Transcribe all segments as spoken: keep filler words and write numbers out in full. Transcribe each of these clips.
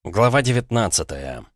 Глава девятнадцатая.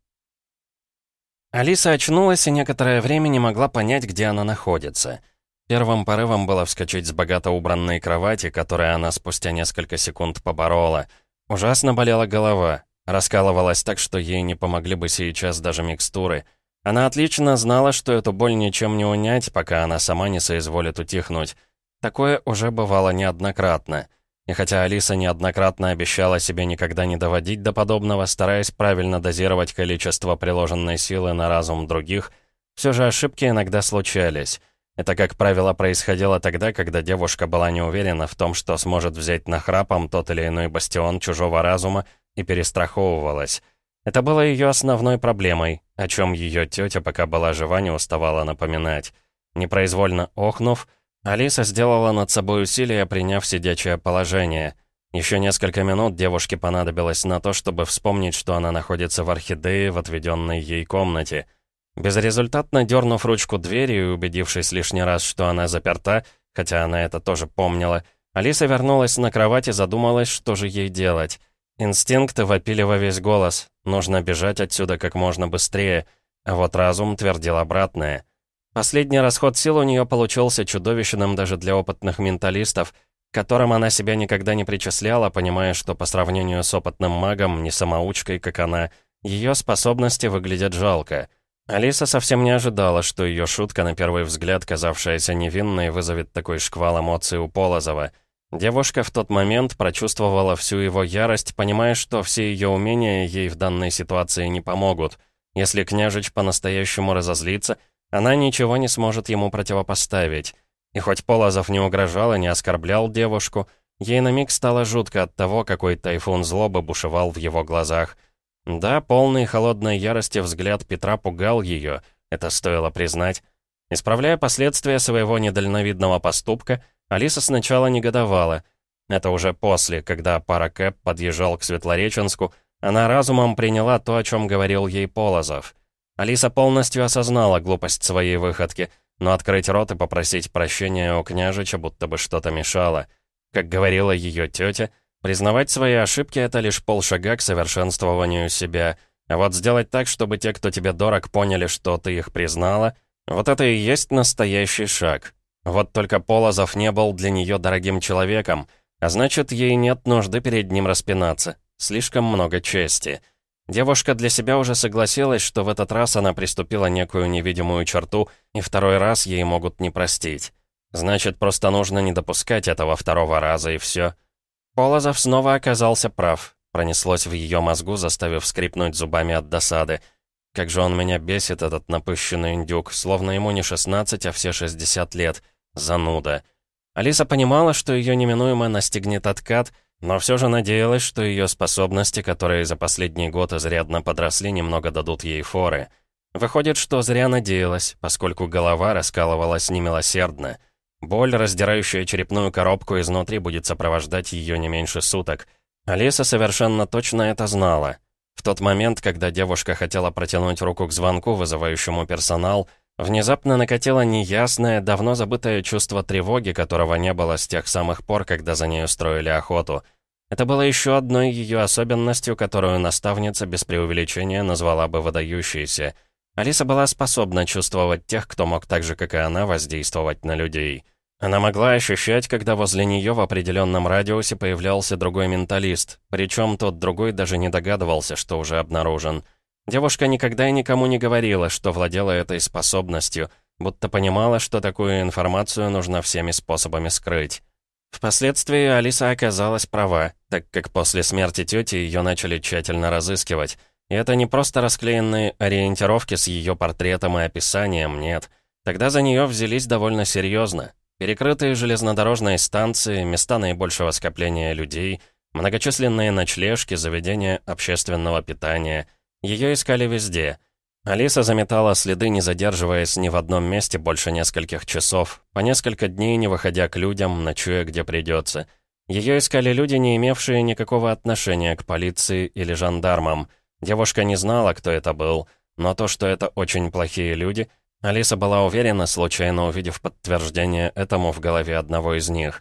Алиса очнулась и некоторое время не могла понять, где она находится. Первым порывом было вскочить с богато убранной кровати, которую она спустя несколько секунд поборола. Ужасно болела голова, раскалывалась так, что ей не помогли бы сейчас даже микстуры. Она отлично знала, что эту боль ничем не унять, пока она сама не соизволит утихнуть. Такое уже бывало неоднократно. И хотя Алиса неоднократно обещала себе никогда не доводить до подобного, стараясь правильно дозировать количество приложенной силы на разум других, все же ошибки иногда случались. Это, как правило, происходило тогда, когда девушка была не уверена в том, что сможет взять нахрапом тот или иной бастион чужого разума, и перестраховывалась. Это было ее основной проблемой, о чем ее тетя, пока была жива, не уставала напоминать. Непроизвольно охнув, Алиса сделала над собой усилие, приняв сидячее положение. Еще несколько минут девушке понадобилось на то, чтобы вспомнить, что она находится в орхидее в отведенной ей комнате. Безрезультатно дернув ручку двери и убедившись лишний раз, что она заперта, хотя она это тоже помнила, Алиса вернулась на кровать и задумалась, что же ей делать. Инстинкты вопили во весь голос. Нужно бежать отсюда как можно быстрее, а вот разум твердил обратное. Последний расход сил у нее получился чудовищным даже для опытных менталистов, к которым она себя никогда не причисляла, понимая, что по сравнению с опытным магом, не самоучкой, как она, ее способности выглядят жалко. Алиса совсем не ожидала, что ее шутка, на первый взгляд казавшаяся невинной, вызовет такой шквал эмоций у Полозова. Девушка в тот момент прочувствовала всю его ярость, понимая, что все ее умения ей в данной ситуации не помогут. Если княжич по-настоящему разозлится, она ничего не сможет ему противопоставить. И хоть Полозов не угрожал и не оскорблял девушку, ей на миг стало жутко от того, какой тайфун злобы бушевал в его глазах. Да, полный холодной ярости взгляд Петра пугал ее, это стоило признать. Исправляя последствия своего недальновидного поступка, Алиса сначала негодовала. Это уже после, когда Паракэп подъезжал к Светлореченску, она разумом приняла то, о чем говорил ей Полозов. Алиса полностью осознала глупость своей выходки, но открыть рот и попросить прощения у княжича будто бы что-то мешало. Как говорила ее тетя, признавать свои ошибки — это лишь полшага к совершенствованию себя, а вот сделать так, чтобы те, кто тебе дорог, поняли, что ты их признала, вот это и есть настоящий шаг. Вот только Полозов не был для нее дорогим человеком, а значит, ей нет нужды перед ним распинаться. Слишком много чести. Девушка для себя уже согласилась, что в этот раз она приступила некую невидимую черту, и второй раз ей могут не простить. Значит, просто нужно не допускать этого второго раза, и все. Полозов снова оказался прав. Пронеслось в ее мозгу, заставив скрипнуть зубами от досады. Как же он меня бесит, этот напыщенный индюк, словно ему не шестнадцать, а все шестьдесят лет. Зануда. Алиса понимала, что ее неминуемо настигнет откат, но все же надеялась, что ее способности, которые за последний год изрядно подросли, немного дадут ей форы. Выходит, что зря надеялась, поскольку голова раскалывалась немилосердно. Боль, раздирающая черепную коробку изнутри, будет сопровождать ее не меньше суток. Алиса совершенно точно это знала. В тот момент, когда девушка хотела протянуть руку к звонку, вызывающему персонал, внезапно накатило неясное, давно забытое чувство тревоги, которого не было с тех самых пор, когда за ней устроили охоту. Это было еще одной ее особенностью, которую наставница без преувеличения назвала бы выдающейся. Алиса была способна чувствовать тех, кто мог так же, как и она, воздействовать на людей. Она могла ощущать, когда возле нее в определенном радиусе появлялся другой менталист, причем тот другой даже не догадывался, что уже обнаружен. Девушка никогда и никому не говорила, что владела этой способностью, будто понимала, что такую информацию нужно всеми способами скрыть. Впоследствии Алиса оказалась права, так как после смерти тети ее начали тщательно разыскивать. И это не просто расклеенные ориентировки с ее портретом и описанием, нет. Тогда за нее взялись довольно серьезно. Перекрытые железнодорожные станции, места наибольшего скопления людей, многочисленные ночлежки, заведения общественного питания — ее искали везде. Алиса заметала следы, не задерживаясь ни в одном месте больше нескольких часов, по несколько дней не выходя к людям, ночуя где придется. Ее искали люди, не имевшие никакого отношения к полиции или жандармам. Девушка не знала, кто это был, но то, что это очень плохие люди, Алиса была уверена, случайно увидев подтверждение этому в голове одного из них.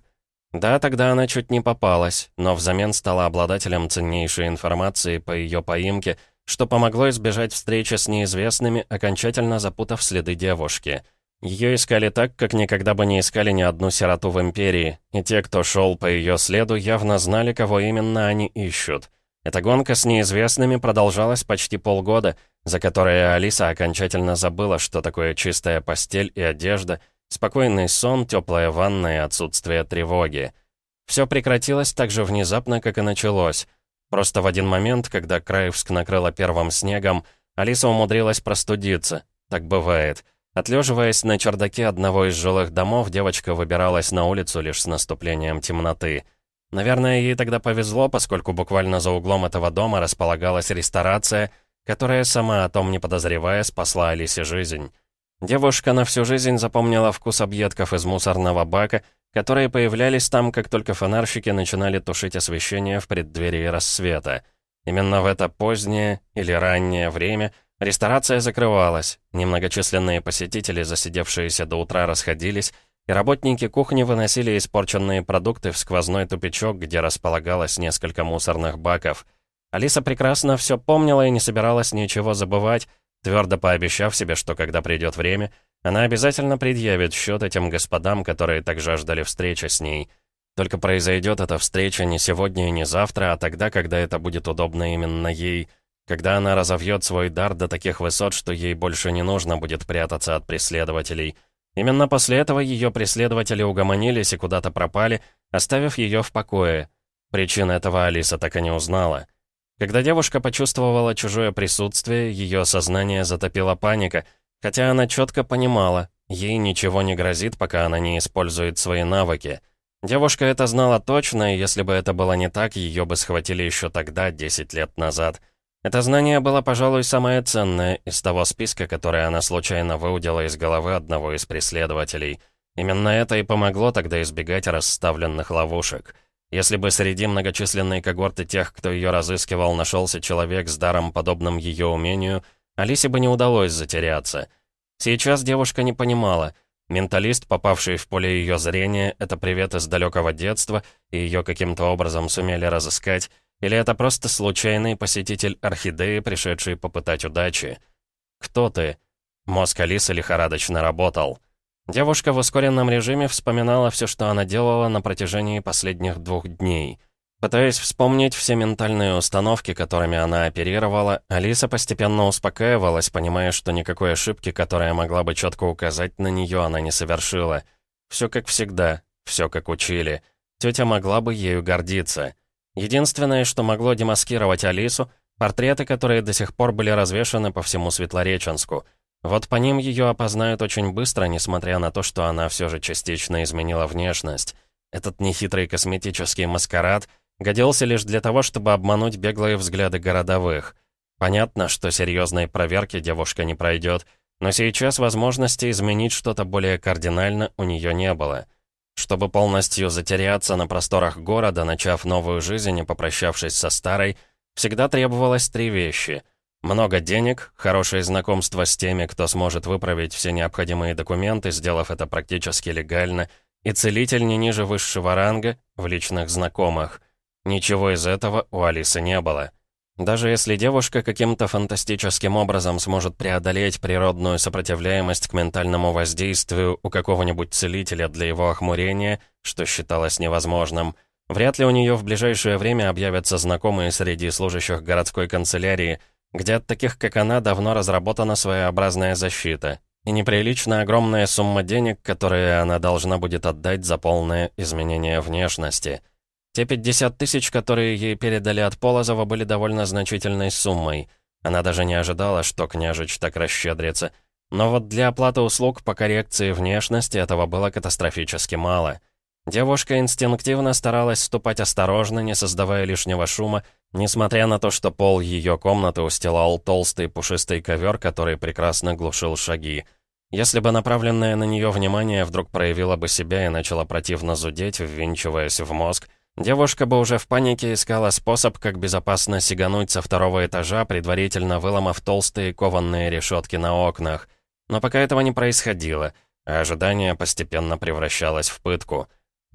Да, тогда она чуть не попалась, но взамен стала обладателем ценнейшей информации по ее поимке, что помогло избежать встречи с неизвестными, окончательно запутав следы девушки. Ее искали так, как никогда бы не искали ни одну сироту в Империи, и те, кто шел по ее следу, явно знали, кого именно они ищут. Эта гонка с неизвестными продолжалась почти полгода, за которое Алиса окончательно забыла, что такое чистая постель и одежда, спокойный сон, теплая ванна и отсутствие тревоги. Все прекратилось так же внезапно, как и началось. Просто в один момент, когда Краевск накрыло первым снегом, Алиса умудрилась простудиться. Так бывает. Отлеживаясь на чердаке одного из жилых домов, девочка выбиралась на улицу лишь с наступлением темноты. Наверное, ей тогда повезло, поскольку буквально за углом этого дома располагалась ресторация, которая, сама о том не подозревая, спасла Алисе жизнь. Девушка на всю жизнь запомнила вкус объедков из мусорного бака, которые появлялись там, как только фонарщики начинали тушить освещение в преддверии рассвета. Именно в это позднее или раннее время ресторация закрывалась, немногочисленные посетители, засидевшиеся до утра, расходились, и работники кухни выносили испорченные продукты в сквозной тупичок, где располагалось несколько мусорных баков. Алиса прекрасно все помнила и не собиралась ничего забывать, твердо пообещав себе, что когда придет время, она обязательно предъявит счет этим господам, которые так жаждали встречи с ней. Только произойдет эта встреча не сегодня и не завтра, а тогда, когда это будет удобно именно ей, когда она разовьет свой дар до таких высот, что ей больше не нужно будет прятаться от преследователей. Именно после этого ее преследователи угомонились и куда-то пропали, оставив ее в покое. Причин этого Алиса так и не узнала. Когда девушка почувствовала чужое присутствие, ее сознание затопила паника, хотя она четко понимала, ей ничего не грозит, пока она не использует свои навыки. Девушка это знала точно, и если бы это было не так, ее бы схватили еще тогда, десять лет назад. Это знание было, пожалуй, самое ценное из того списка, который она случайно выудила из головы одного из преследователей. Именно это и помогло тогда избегать расставленных ловушек. Если бы среди многочисленной когорты тех, кто ее разыскивал, нашелся человек с даром, подобным ее умению, Алисе бы не удалось затеряться. Сейчас девушка не понимала. Менталист, попавший в поле ее зрения, это привет из далекого детства, и ее каким-то образом сумели разыскать, или это просто случайный посетитель орхидеи, пришедший попытать удачи? «Кто ты?» Мозг Алисы лихорадочно работал. Девушка в ускоренном режиме вспоминала все, что она делала на протяжении последних двух дней. Пытаясь вспомнить все ментальные установки, которыми она оперировала, Алиса постепенно успокаивалась, понимая, что никакой ошибки, которая могла бы четко указать на нее, она не совершила. Все как всегда, все как учили. Тетя могла бы ею гордиться. Единственное, что могло демаскировать Алису, портреты, которые до сих пор были развешаны по всему Светлореченску. Вот по ним ее опознают очень быстро, несмотря на то, что она все же частично изменила внешность. Этот нехитрый косметический маскарад годился лишь для того, чтобы обмануть беглые взгляды городовых. Понятно, что серьезной проверки девушка не пройдет, но сейчас возможности изменить что-то более кардинально у нее не было. Чтобы полностью затеряться на просторах города, начав новую жизнь и попрощавшись со старой, всегда требовалось три вещи. Много денег, хорошее знакомство с теми, кто сможет выправить все необходимые документы, сделав это практически легально, и целитель не ниже высшего ранга в личных знакомых. Ничего из этого у Алисы не было. Даже если девушка каким-то фантастическим образом сможет преодолеть природную сопротивляемость к ментальному воздействию у какого-нибудь целителя для его охмурения, что считалось невозможным, вряд ли у нее в ближайшее время объявятся знакомые среди служащих городской канцелярии, где от таких, как она, давно разработана своеобразная защита, и неприлично огромная сумма денег, которые она должна будет отдать за полное изменение внешности. Те пятьдесят тысяч, которые ей передали от Полозова, были довольно значительной суммой. Она даже не ожидала, что княжич так расщедрится. Но вот для оплаты услуг по коррекции внешности этого было катастрофически мало. Девушка инстинктивно старалась ступать осторожно, не создавая лишнего шума, несмотря на то, что пол ее комнаты устилал толстый пушистый ковер, который прекрасно глушил шаги. Если бы направленное на нее внимание вдруг проявило бы себя и начало противно зудеть, ввинчиваясь в мозг, девушка бы уже в панике искала способ, как безопасно сигануть со второго этажа, предварительно выломав толстые кованные решетки на окнах. Но пока этого не происходило, а ожидание постепенно превращалось в пытку.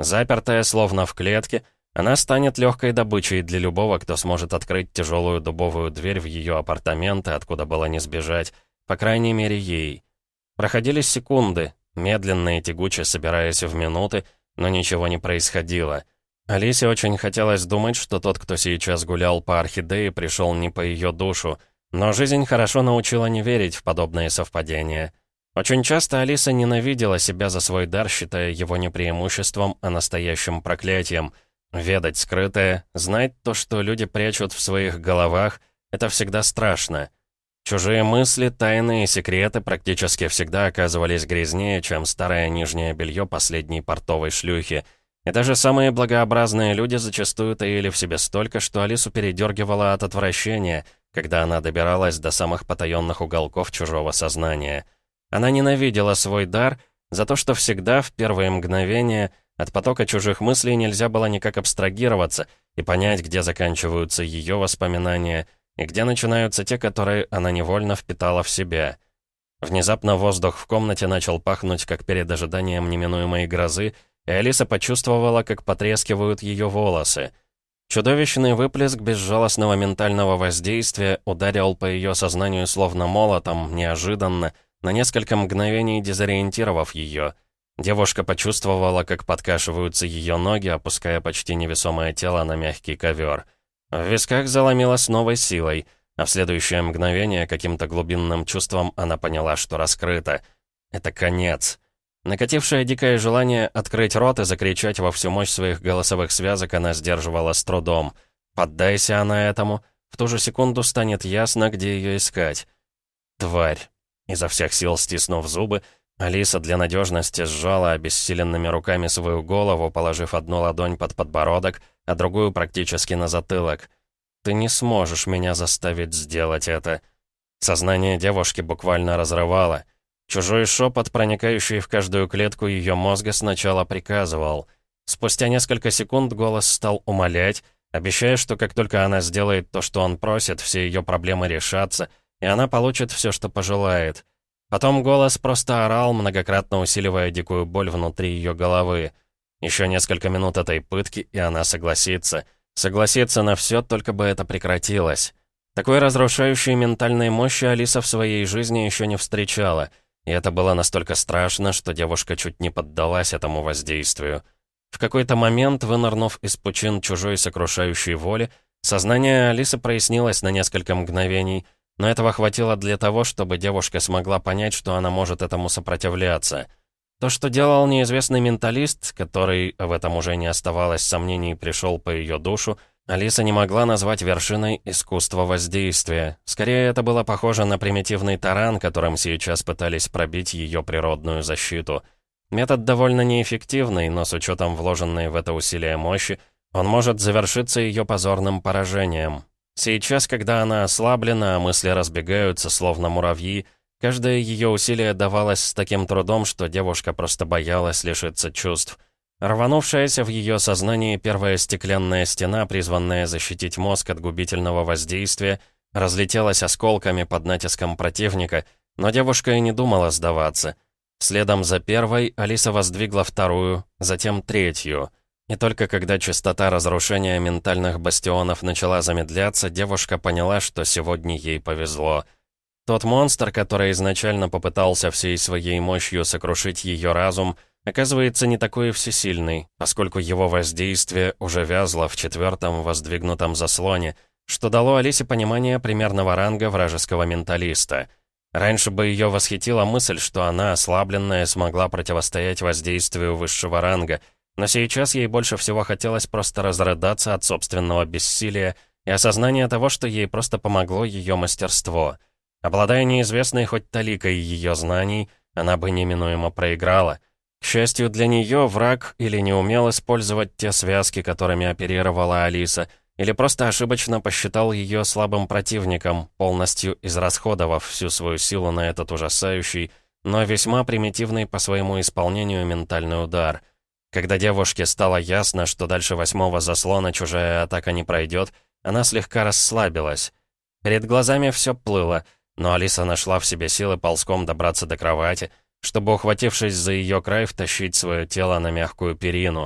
Запертая, словно в клетке, она станет легкой добычей для любого, кто сможет открыть тяжелую дубовую дверь в ее апартаменты, откуда было не сбежать, по крайней мере ей. Проходили секунды, медленно и тягуче собираясь в минуты, но ничего не происходило. Алисе очень хотелось думать, что тот, кто сейчас гулял по орхидее, пришел не по ее душу, но жизнь хорошо научила не верить в подобные совпадения. Очень часто Алиса ненавидела себя за свой дар, считая его не преимуществом, а настоящим проклятием. Ведать скрытое, знать то, что люди прячут в своих головах, это всегда страшно. Чужие мысли, тайны и секреты практически всегда оказывались грязнее, чем старое нижнее белье последней портовой шлюхи. И даже самые благообразные люди зачастую таили в себе столько, что Алису передергивало от отвращения, когда она добиралась до самых потаенных уголков чужого сознания. Она ненавидела свой дар за то, что всегда, в первые мгновения, от потока чужих мыслей нельзя было никак абстрагироваться и понять, где заканчиваются ее воспоминания и где начинаются те, которые она невольно впитала в себя. Внезапно воздух в комнате начал пахнуть, как перед ожиданием неминуемой грозы, и Алиса почувствовала, как потрескивают ее волосы. Чудовищный выплеск безжалостного ментального воздействия ударил по ее сознанию словно молотом, неожиданно, на несколько мгновений дезориентировав ее. Девушка почувствовала, как подкашиваются ее ноги, опуская почти невесомое тело на мягкий ковер. В висках заломило с новой силой, а в следующее мгновение каким-то глубинным чувством она поняла, что раскрыто. Это конец. Накатившее дикое желание открыть рот и закричать во всю мощь своих голосовых связок она сдерживала с трудом. Поддайся она этому, в ту же секунду станет ясно, где ее искать. Тварь. Изо всех сил стиснув зубы, Алиса для надежности сжала обессиленными руками свою голову, положив одну ладонь под подбородок, а другую практически на затылок. «Ты не сможешь меня заставить сделать это». Сознание девушки буквально разрывало. Чужой шепот, проникающий в каждую клетку ее мозга, сначала приказывал. Спустя несколько секунд голос стал умолять, обещая, что как только она сделает то, что он просит, все ее проблемы решатся, и она получит все, что пожелает. Потом голос просто орал, многократно усиливая дикую боль внутри ее головы. Еще несколько минут этой пытки, и она согласится. Согласится на все, только бы это прекратилось. Такой разрушающей ментальной мощи Алиса в своей жизни еще не встречала, и это было настолько страшно, что девушка чуть не поддалась этому воздействию. В какой-то момент, вынырнув из пучин чужой сокрушающей воли, сознание Алисы прояснилось на несколько мгновений, но этого хватило для того, чтобы девушка смогла понять, что она может этому сопротивляться. То, что делал неизвестный менталист, который, в этом уже не оставалось сомнений, пришел по ее душу, Алиса не могла назвать вершиной искусства воздействия. Скорее, это было похоже на примитивный таран, которым сейчас пытались пробить ее природную защиту. Метод довольно неэффективный, но с учетом вложенной в это усилия мощи, он может завершиться ее позорным поражением. Сейчас, когда она ослаблена, а мысли разбегаются, словно муравьи, каждое ее усилие давалось с таким трудом, что девушка просто боялась лишиться чувств. Рванувшаяся в ее сознании первая стеклянная стена, призванная защитить мозг от губительного воздействия, разлетелась осколками под натиском противника, но девушка и не думала сдаваться. Следом за первой Алиса воздвигла вторую, затем третью. И только когда частота разрушения ментальных бастионов начала замедляться, девушка поняла, что сегодня ей повезло. Тот монстр, который изначально попытался всей своей мощью сокрушить ее разум, оказывается не такой и всесильный, поскольку его воздействие уже вязло в четвертом воздвигнутом заслоне, что дало Алисе понимание примерного ранга вражеского менталиста. Раньше бы ее восхитила мысль, что она, ослабленная, смогла противостоять воздействию высшего ранга, но сейчас ей больше всего хотелось просто разрыдаться от собственного бессилия и осознания того, что ей просто помогло ее мастерство. Обладая неизвестной хоть таликой ее знаний, она бы неминуемо проиграла. К счастью для нее, враг или не умел использовать те связки, которыми оперировала Алиса, или просто ошибочно посчитал ее слабым противником, полностью израсходовав всю свою силу на этот ужасающий, но весьма примитивный по своему исполнению ментальный удар. Когда девушке стало ясно, что дальше восьмого заслона чужая атака не пройдет, она слегка расслабилась. Перед глазами все плыло, но Алиса нашла в себе силы ползком добраться до кровати, чтобы, ухватившись за ее край, втащить свое тело на мягкую перину.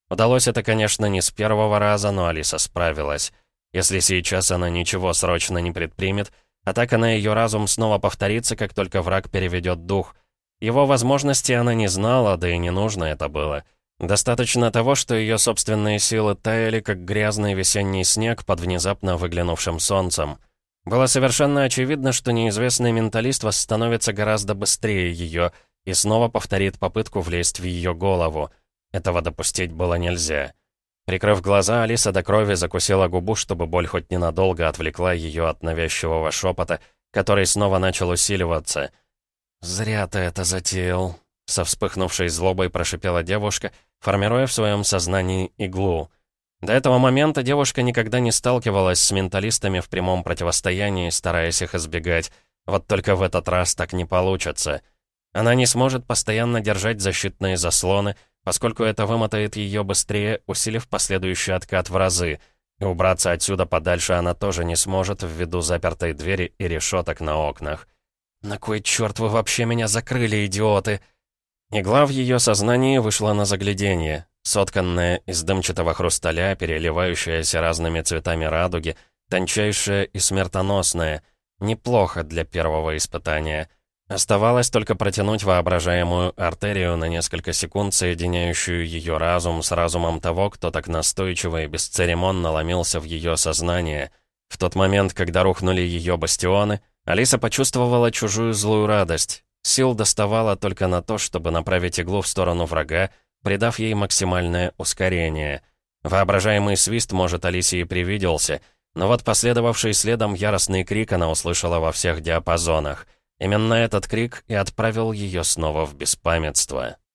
Удалось это, конечно, не с первого раза, но Алиса справилась. Если сейчас она ничего срочно не предпримет, атака на ее разум снова повторится, как только враг переведет дух. Его возможности она не знала, да и не нужно это было. Достаточно того, что ее собственные силы таяли, как грязный весенний снег под внезапно выглянувшим солнцем. Было совершенно очевидно, что неизвестный менталист восстановится гораздо быстрее ее и снова повторит попытку влезть в ее голову. Этого допустить было нельзя. Прикрыв глаза, Алиса до крови закусила губу, чтобы боль хоть ненадолго отвлекла ее от навязчивого шепота, который снова начал усиливаться. «Зря ты это затеял», — со вспыхнувшей злобой прошипела девушка, формируя в своем сознании иглу. До этого момента девушка никогда не сталкивалась с менталистами в прямом противостоянии, стараясь их избегать. Вот только в этот раз так не получится. Она не сможет постоянно держать защитные заслоны, поскольку это вымотает ее быстрее, усилив последующий откат в разы. И убраться отсюда подальше она тоже не сможет ввиду запертой двери и решеток на окнах. «На кой черт вы вообще меня закрыли, идиоты?» Игла в ее сознании вышла на загляденье. Сотканная из дымчатого хрусталя, переливающаяся разными цветами радуги, тончайшая и смертоносная. Неплохо для первого испытания. Оставалось только протянуть воображаемую артерию на несколько секунд, соединяющую ее разум с разумом того, кто так настойчиво и бесцеремонно ломился в ее сознание. В тот момент, когда рухнули ее бастионы, Алиса почувствовала чужую злую радость. Сил доставало только на то, чтобы направить иглу в сторону врага, придав ей максимальное ускорение. Воображаемый свист, может, Алисе и привиделся, но вот последовавший следом яростный крик она услышала во всех диапазонах. Именно этот крик и отправил ее снова в беспамятство.